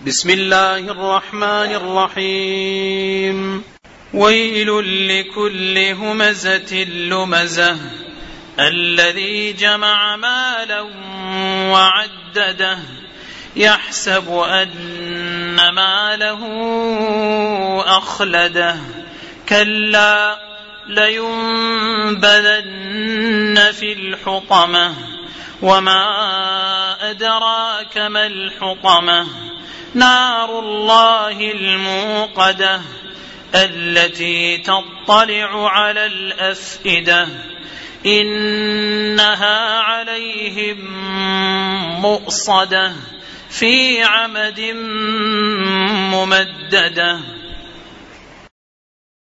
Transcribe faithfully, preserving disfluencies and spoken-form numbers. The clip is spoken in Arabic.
بسم الله الرحمن الرحيم. ويل لكل همزة لمزة الذي جمع مالا وعدده يحسب أن ماله أخلده كلا لينبذن في الحطمة وما أدراك ما الحطمة نار الله الموقدة التي تطلع على الأفئدة إنها عليهم مؤصدة في عمد ممددة.